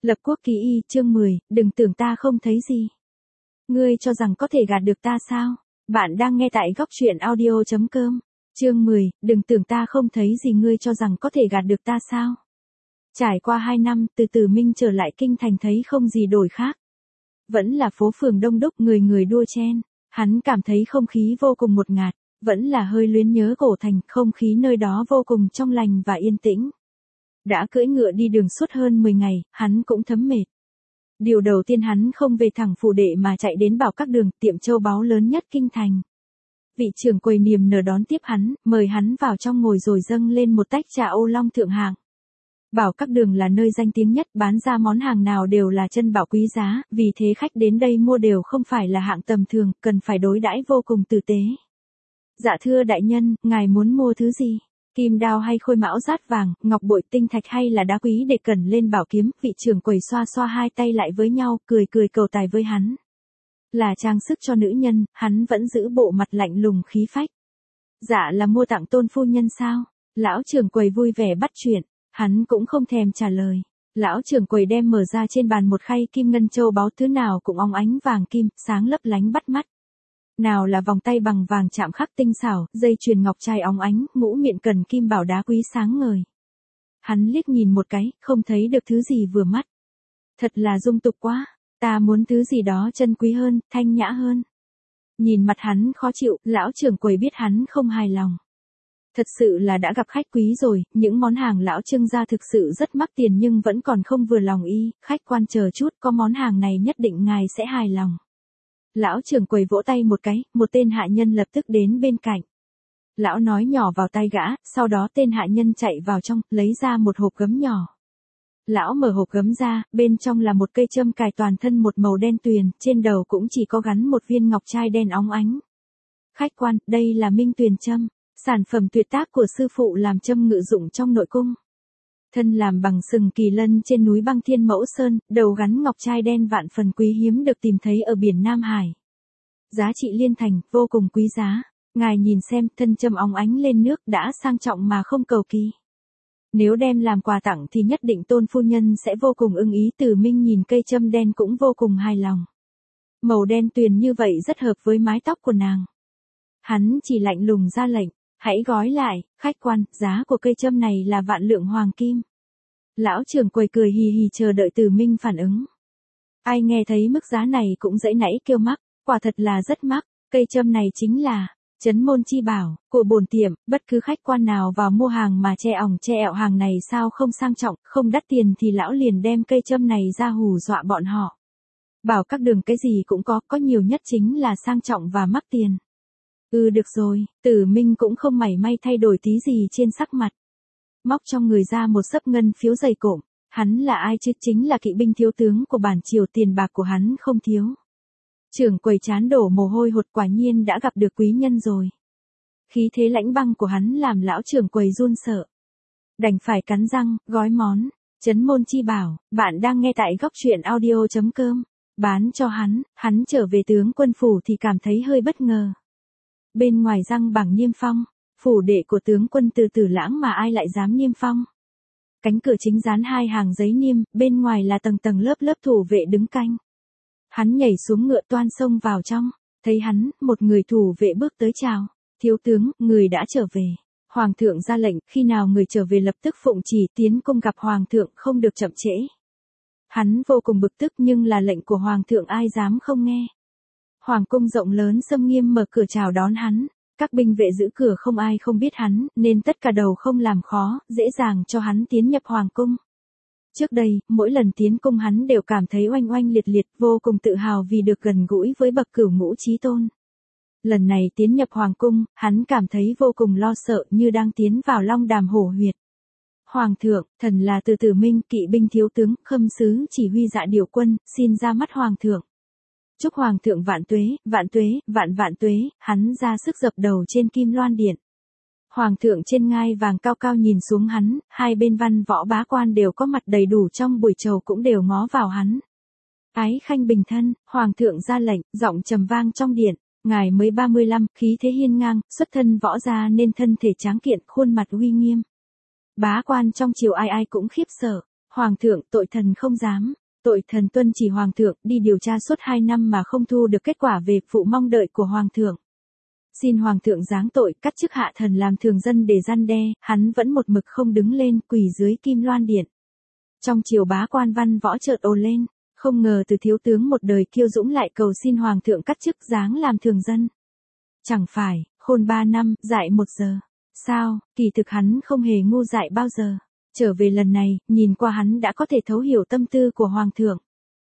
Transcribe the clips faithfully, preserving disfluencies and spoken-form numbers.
Lập Quốc Ký Y chương mười, đừng tưởng ta không thấy gì. Ngươi cho rằng có thể gạt được ta sao? Bạn đang nghe tại góc truyện audio chấm com. Chương mười, đừng tưởng ta không thấy gì, ngươi cho rằng có thể gạt được ta sao? Trải qua hai năm, từ Từ Minh trở lại kinh thành thấy không gì đổi khác. Vẫn là phố phường đông đúc, người người đua chen. Hắn cảm thấy không khí vô cùng ngột ngạt, vẫn là hơi luyến nhớ cổ thành, không khí nơi đó vô cùng trong lành và yên tĩnh. Đã cưỡi ngựa đi đường suốt hơn mười ngày, hắn cũng thấm mệt. Điều đầu tiên hắn không về thẳng phủ đệ mà chạy đến Bảo Các Đường, tiệm châu báu lớn nhất kinh thành. Vị trưởng quầy niềm nở đón tiếp hắn, mời hắn vào trong ngồi rồi dâng lên một tách trà ô long thượng hạng. Bảo Các Đường là nơi danh tiếng nhất, bán ra món hàng nào đều là chân bảo quý giá, vì thế khách đến đây mua đều không phải là hạng tầm thường, cần phải đối đãi vô cùng tử tế. Dạ thưa đại nhân, ngài muốn mua thứ gì? Kim đao hay khôi mão rát vàng, ngọc bội tinh thạch hay là đá quý để cần lên bảo kiếm? Vị trưởng quầy xoa xoa hai tay lại với nhau, cười cười cầu tài với hắn. Là trang sức cho nữ nhân, hắn vẫn giữ bộ mặt lạnh lùng khí phách. Dạ là mua tặng tôn phu nhân sao? Lão trưởng quầy vui vẻ bắt chuyện, hắn cũng không thèm trả lời. Lão trưởng quầy đem mở ra trên bàn một khay kim ngân châu báu, thứ nào cũng óng ánh vàng kim, sáng lấp lánh bắt mắt. Nào là vòng tay bằng vàng chạm khắc tinh xảo, dây chuyền ngọc trai óng ánh, mũ miệng cần kim bảo đá quý sáng ngời. Hắn liếc nhìn một cái, không thấy được thứ gì vừa mắt. Thật là dung tục quá, ta muốn thứ gì đó chân quý hơn, thanh nhã hơn. Nhìn mặt hắn khó chịu, lão trưởng quầy biết hắn không hài lòng. Thật sự là đã gặp khách quý rồi, những món hàng lão trưng ra thực sự rất mắc tiền nhưng vẫn còn không vừa lòng y, khách quan chờ chút, có món hàng này nhất định ngài sẽ hài lòng. Lão trưởng quầy vỗ tay một cái, một tên hạ nhân lập tức đến bên cạnh. Lão nói nhỏ vào tai gã, sau đó tên hạ nhân chạy vào trong, lấy ra một hộp gấm nhỏ. Lão mở hộp gấm ra, bên trong là một cây châm cài toàn thân một màu đen tuyền, trên đầu cũng chỉ có gắn một viên ngọc trai đen óng ánh. Khách quan, đây là Minh Tuyền châm, sản phẩm tuyệt tác của sư phụ làm châm ngự dụng trong nội cung. Thân làm bằng sừng kỳ lân trên núi Băng Thiên Mẫu Sơn, đầu gắn ngọc trai đen vạn phần quý hiếm được tìm thấy ở biển Nam Hải. Giá trị liên thành, vô cùng quý giá. Ngài nhìn xem, thân châm óng ánh lên nước đã sang trọng mà không cầu kỳ. Nếu đem làm quà tặng thì nhất định tôn phu nhân sẽ vô cùng ưng ý. Từ Minh nhìn cây châm đen cũng vô cùng hài lòng. Màu đen tuyền như vậy rất hợp với mái tóc của nàng. Hắn chỉ lạnh lùng ra lệnh. Hãy gói lại, khách quan, giá của cây châm này là vạn lượng hoàng kim. Lão trưởng quầy cười hì hì chờ đợi Từ Minh phản ứng. Ai nghe thấy mức giá này cũng dãy nảy kêu mắc, quả thật là rất mắc, cây châm này chính là Chấn Môn Chi Bảo của bổn tiệm, bất cứ khách quan nào vào mua hàng mà che ỏng che ẹo hàng này sao không sang trọng, không đắt tiền thì lão liền đem cây châm này ra hù dọa bọn họ. Bảo Các Đường cái gì cũng có, có nhiều nhất chính là sang trọng và mắc tiền. Ừ được rồi, Tử Minh cũng không mảy may thay đổi tí gì trên sắc mặt. Móc trong người ra một xấp ngân phiếu dày cộm, hắn là ai chứ, chính là kỵ binh thiếu tướng của bản triều, tiền bạc của hắn không thiếu. Trưởng quầy chán đổ mồ hôi hột, quả nhiên đã gặp được quý nhân rồi. Khí thế lãnh băng của hắn làm lão trưởng quầy run sợ. Đành phải cắn răng, gói món, Chấn Môn Chi Bảo, bạn đang nghe tại góc truyện audio chấm com. Bán cho hắn, hắn trở về tướng quân phủ thì cảm thấy hơi bất ngờ. Bên ngoài răng bằng niêm phong, phủ đệ của tướng quân Từ Tử Lãng mà ai lại dám niêm phong. Cánh cửa chính dán hai hàng giấy niêm, bên ngoài là tầng tầng lớp lớp thủ vệ đứng canh. Hắn nhảy xuống ngựa toan xông vào trong, thấy hắn, một người thủ vệ bước tới chào, thiếu tướng, người đã trở về. Hoàng thượng ra lệnh, khi nào người trở về lập tức phụng chỉ tiến cung gặp hoàng thượng, không được chậm trễ. Hắn vô cùng bực tức nhưng là lệnh của hoàng thượng ai dám không nghe. Hoàng cung rộng lớn xâm nghiêm mở cửa chào đón hắn, các binh vệ giữ cửa không ai không biết hắn, nên tất cả đầu không làm khó, dễ dàng cho hắn tiến nhập hoàng cung. Trước đây, mỗi lần tiến cung hắn đều cảm thấy oanh oanh liệt liệt, vô cùng tự hào vì được gần gũi với bậc cửu ngũ chí tôn. Lần này tiến nhập hoàng cung, hắn cảm thấy vô cùng lo sợ như đang tiến vào long đàm hổ huyệt. Hoàng thượng, thần là Từ Tử Minh, kỵ binh thiếu tướng, khâm sứ chỉ huy dạ điều quân, xin ra mắt hoàng thượng. Chúc hoàng thượng vạn tuế, vạn tuế, vạn vạn tuế, hắn ra sức dập đầu trên kim loan điện. Hoàng thượng trên ngai vàng cao cao nhìn xuống hắn, hai bên văn võ bá quan đều có mặt đầy đủ trong buổi chầu cũng đều ngó vào hắn. Ái khanh bình thân, hoàng thượng ra lệnh, giọng trầm vang trong điện, ngài mới ba mươi lăm, khí thế hiên ngang, xuất thân võ gia nên thân thể tráng kiện, khuôn mặt uy nghiêm. Bá quan trong triều ai ai cũng khiếp sợ, Hoàng thượng, tội thần không dám. Tội thần tuân chỉ Hoàng thượng, đi điều tra suốt hai năm mà không thu được kết quả về phụ mong đợi của Hoàng thượng. Xin Hoàng thượng giáng tội, cắt chức hạ thần làm thường dân để răn đe, hắn vẫn một mực không đứng lên, quỳ dưới Kim Loan Điện. Trong triều bá quan văn võ chợt ồ lên, không ngờ từ thiếu tướng một đời kiêu dũng lại cầu xin Hoàng thượng cắt chức giáng làm thường dân. Chẳng phải, khôn ba năm, dại một giờ. Sao, kỳ thực hắn không hề ngu dại bao giờ. Trở về lần này, nhìn qua hắn đã có thể thấu hiểu tâm tư của Hoàng thượng.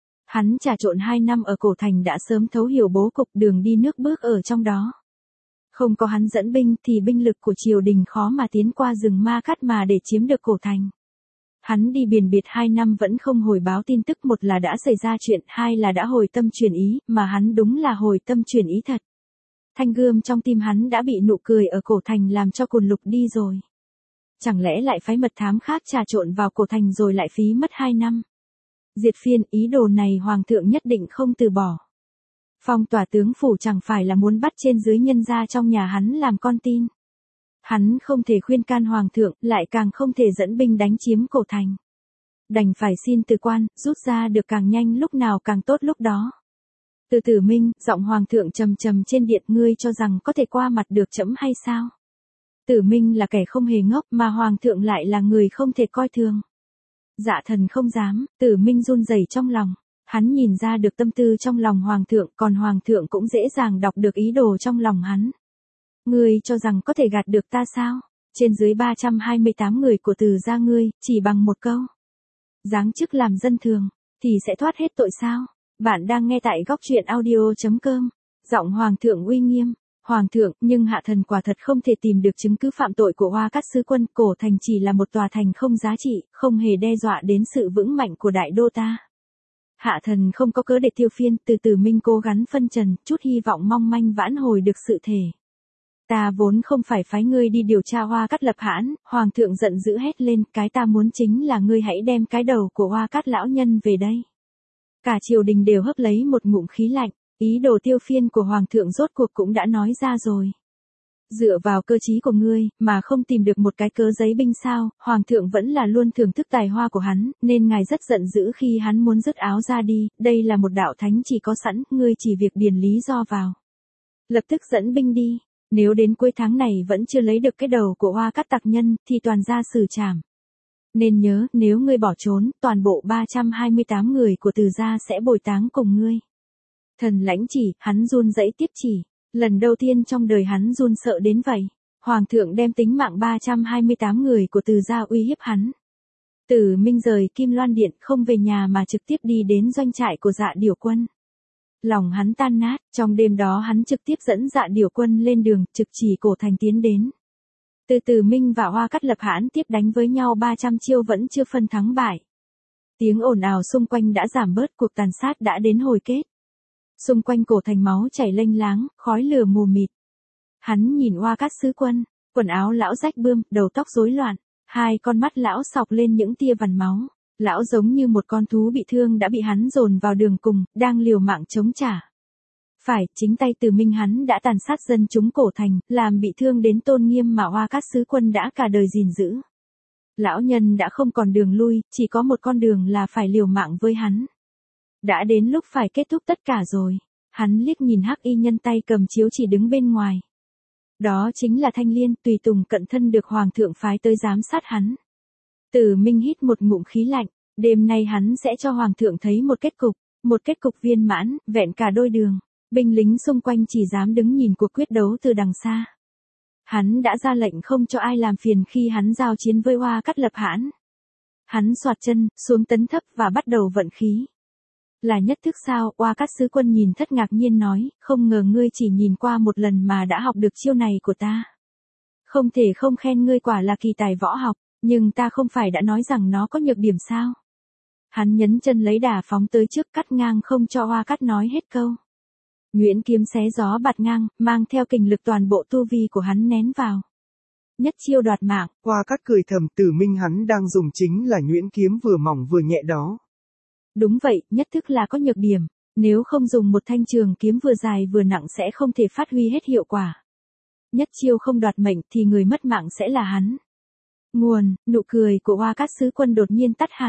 Hắn trà trộn hai năm ở cổ thành đã sớm thấu hiểu bố cục đường đi nước bước ở trong đó. Không có hắn dẫn binh thì binh lực của triều đình khó mà tiến qua rừng Ma Cát mà để chiếm được cổ thành. Hắn đi biển biệt hai năm vẫn không hồi báo tin tức, một là đã xảy ra chuyện, hai là đã hồi tâm chuyển ý, mà hắn đúng là hồi tâm chuyển ý thật. Thanh gươm trong tim hắn đã bị nụ cười ở cổ thành làm cho cồn lục đi rồi. Chẳng lẽ lại phái mật thám khác trà trộn vào cổ thành rồi lại phí mất hai năm. Diệt phiên, ý đồ này Hoàng thượng nhất định không từ bỏ. Phong tỏa tướng phủ chẳng phải là muốn bắt trên dưới nhân gia trong nhà hắn làm con tin. Hắn không thể khuyên can Hoàng thượng, lại càng không thể dẫn binh đánh chiếm cổ thành. Đành phải xin từ quan, rút ra được càng nhanh lúc nào càng tốt lúc đó. Từ Tử Minh, giọng Hoàng thượng trầm trầm trên điện, ngươi cho rằng có thể qua mặt được trẫm hay sao? Tử Minh là kẻ không hề ngốc mà Hoàng thượng lại là người không thể coi thường. Dạ thần không dám. Tử Minh run rẩy trong lòng. Hắn nhìn ra được tâm tư trong lòng Hoàng thượng, còn Hoàng thượng cũng dễ dàng đọc được ý đồ trong lòng hắn. Ngươi cho rằng có thể gạt được ta sao? Trên dưới ba trăm hai mươi tám người của Từ gia ngươi, chỉ bằng một câu. Giáng chức làm dân thường, thì sẽ thoát hết tội sao? Bạn đang nghe tại góc truyện audio chấm com. Giọng Hoàng thượng uy nghiêm. Hoàng thượng, nhưng hạ thần quả thật không thể tìm được chứng cứ phạm tội của Hoa Cát sứ quân, cổ thành chỉ là một tòa thành không giá trị, không hề đe dọa đến sự vững mạnh của đại đô ta. Hạ thần không có cớ để tiêu phiên, từ Tử Minh cố gắng phân trần, chút hy vọng mong manh vãn hồi được sự thể. Ta vốn không phải phái ngươi đi điều tra Hoa Cát Lập Hãn. Hoàng thượng giận dữ hét lên, cái ta muốn chính là ngươi hãy đem cái đầu của Hoa Cát lão nhân về đây. Cả triều đình đều hấp lấy một ngụm khí lạnh, ý đồ tiêu phiên của Hoàng thượng rốt cuộc cũng đã nói ra rồi. Dựa vào cơ trí của ngươi, mà không tìm được một cái cớ giấy binh sao? Hoàng thượng vẫn là luôn thưởng thức tài hoa của hắn, nên ngài rất giận dữ khi hắn muốn dứt áo ra đi, đây là một đạo thánh chỉ có sẵn, ngươi chỉ việc điền lý do vào. Lập tức dẫn binh đi, nếu đến cuối tháng này vẫn chưa lấy được cái đầu của Hoa Cát tặc nhân, thì toàn ra xử trảm. Nên nhớ, nếu ngươi bỏ trốn, toàn bộ ba trăm hai mươi tám người của Từ gia sẽ bồi táng cùng ngươi. Thần lãnh chỉ, hắn run rẩy tiếp chỉ. Lần đầu tiên trong đời hắn run sợ đến vậy. Hoàng thượng đem tính mạng ba trăm hai mươi tám người của Từ gia uy hiếp hắn. Tử Minh rời Kim Loan Điện, không về nhà mà trực tiếp đi đến doanh trại của Dạ Điểu Quân. Lòng hắn tan nát, trong đêm đó hắn trực tiếp dẫn Dạ Điểu Quân lên đường, trực chỉ cổ thành tiến đến. Từ Tử Minh và Hoa Cát Lập Hãn tiếp đánh với nhau ba trăm chiêu vẫn chưa phân thắng bại. Tiếng ồn ào xung quanh đã giảm bớt, cuộc tàn sát đã đến hồi kết. Xung quanh cổ thành máu chảy lênh láng, khói lửa mù mịt. Hắn nhìn Hoa Cát sứ quân, quần áo lão rách bươm, đầu tóc rối loạn, hai con mắt lão sọc lên những tia vằn máu. Lão giống như một con thú bị thương đã bị hắn dồn vào đường cùng, đang liều mạng chống trả. Phải, chính tay Từ Minh hắn đã tàn sát dân chúng cổ thành, làm bị thương đến tôn nghiêm mà Hoa Cát sứ quân đã cả đời gìn giữ. Lão nhân đã không còn đường lui, chỉ có một con đường là phải liều mạng với hắn. Đã đến lúc phải kết thúc tất cả rồi. Hắn liếc nhìn hắc y nhân tay cầm chiếu chỉ đứng bên ngoài. Đó chính là Thanh Liên, tùy tùng cận thân được Hoàng thượng phái tới giám sát hắn. Tử Minh hít một ngụm khí lạnh, đêm nay hắn sẽ cho Hoàng thượng thấy một kết cục, một kết cục viên mãn, vẹn cả đôi đường. Binh lính xung quanh chỉ dám đứng nhìn cuộc quyết đấu từ đằng xa. Hắn đã ra lệnh không cho ai làm phiền khi hắn giao chiến với Hoa Cát Lập Hãn. Hắn xoạt chân, xuống tấn thấp và bắt đầu vận khí. Là nhất thức sao? Hoa Cát sứ quân nhìn thất ngạc nhiên nói, không ngờ ngươi chỉ nhìn qua một lần mà đã học được chiêu này của ta. Không thể không khen ngươi quả là kỳ tài võ học, nhưng ta không phải đã nói rằng nó có nhược điểm sao? Hắn nhấn chân lấy đà phóng tới trước, cắt ngang không cho Hoa Cát nói hết câu. Nhuyễn kiếm xé gió bạt ngang, mang theo kình lực toàn bộ tu vi của hắn nén vào. Nhất chiêu đoạt mạng. Hoa Cát cười thầm, Tử Minh hắn đang dùng chính là nhuyễn kiếm vừa mỏng vừa nhẹ đó. Đúng vậy, nhất thức là có nhược điểm. Nếu không dùng một thanh trường kiếm vừa dài vừa nặng sẽ không thể phát huy hết hiệu quả. Nhất chiêu không đoạt mệnh thì người mất mạng sẽ là hắn. Nguồn, nụ cười của Hoa Cát sứ quân đột nhiên tắt hẳn.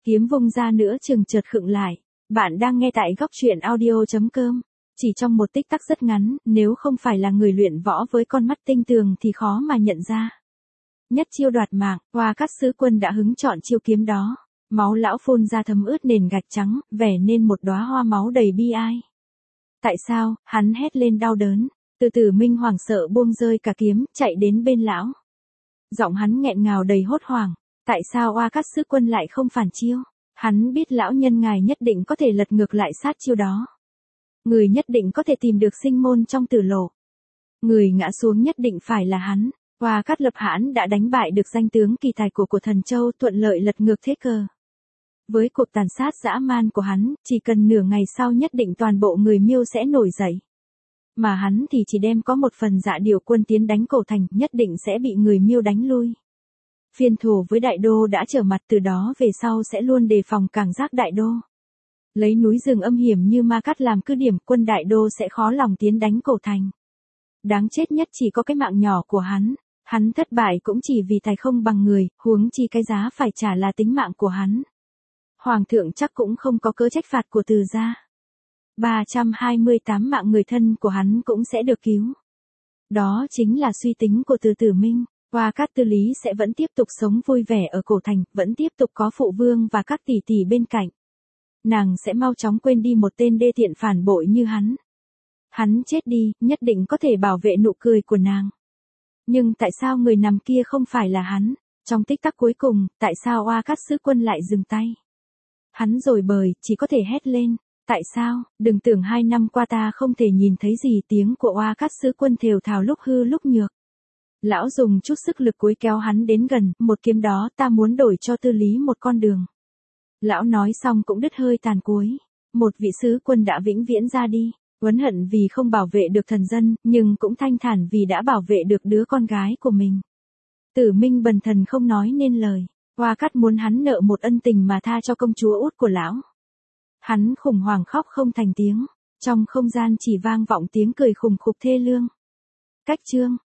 kiếm vung ra nữa chừng chợt khựng lại. Bạn đang nghe tại góc truyện audio.com. Chỉ trong một tích tắc rất ngắn, nếu không phải là người luyện võ với con mắt tinh tường thì khó mà nhận ra. Nhất chiêu đoạt mạng, Hoa Cát Sứ Quân đã hứng chọn chiêu kiếm đó. Máu lão phun ra thấm ướt nền gạch trắng, vẻ nên một đóa hoa máu đầy bi ai. Tại sao? Hắn hét lên đau đớn. Từ từ Minh hoảng sợ buông rơi cả kiếm, chạy đến bên lão. Giọng hắn nghẹn ngào đầy hốt hoảng. Tại sao Hoa Cát Sứ Quân lại không phản chiêu? Hắn biết lão nhân ngài nhất định có thể lật ngược lại sát chiêu đó. Người nhất định có thể tìm được sinh môn trong tử lộ. Người ngã xuống nhất định phải là hắn. Hoa Cát Lập Hãn đã đánh bại được danh tướng kỳ tài của của Thần Châu, thuận lợi lật ngược thế cờ. Với cuộc tàn sát dã man của hắn, chỉ cần nửa ngày sau nhất định toàn bộ người Miêu sẽ nổi dậy. Mà hắn thì chỉ đem có một phần dạ điều quân tiến đánh cổ thành, nhất định sẽ bị người Miêu đánh lui. Phiên thù với Đại Đô đã trở mặt, từ đó về sau sẽ luôn đề phòng cảng giác Đại Đô. Lấy núi rừng âm hiểm như Ma Cát làm cứ điểm, quân Đại Đô sẽ khó lòng tiến đánh cổ thành. Đáng chết nhất chỉ có cái mạng nhỏ của hắn. Hắn thất bại cũng chỉ vì tài không bằng người, huống chi cái giá phải trả là tính mạng của hắn. Hoàng thượng chắc cũng không có cớ trách phạt của Từ gia. ba trăm hai mươi tám mạng người thân của hắn cũng sẽ được cứu. Đó chính là suy tính của Từ Tử Minh. Hoa Cát Tư Lý sẽ vẫn tiếp tục sống vui vẻ ở cổ thành, vẫn tiếp tục có phụ vương và các tỷ tỷ bên cạnh. Nàng sẽ mau chóng quên đi một tên đê tiện phản bội như hắn. Hắn chết đi, nhất định có thể bảo vệ nụ cười của nàng. Nhưng tại sao người nằm kia không phải là hắn? Trong tích tắc cuối cùng, tại sao Hoa Cát Sứ Quân lại dừng tay? Hắn rồi bời, chỉ có thể hét lên. Tại sao? Đừng tưởng hai năm qua ta không thể nhìn thấy gì. Tiếng của Hoa Cát Sứ Quân thều thào lúc hư lúc nhược. Lão dùng chút sức lực cuối kéo hắn đến gần. Một kiếm đó ta muốn đổi cho Tư Lý một con đường. Lão nói xong cũng đứt hơi tàn cuối. Một vị sứ quân đã vĩnh viễn ra đi. Uất hận vì không bảo vệ được thần dân, nhưng cũng thanh thản vì đã bảo vệ được đứa con gái của mình. Tử Minh bần thần không nói nên lời. Hoa Cát muốn hắn nợ một ân tình mà tha cho công chúa út của lão. Hắn khủng hoảng khóc không thành tiếng. Trong không gian chỉ vang vọng tiếng cười khủng khục thê lương. Cách chương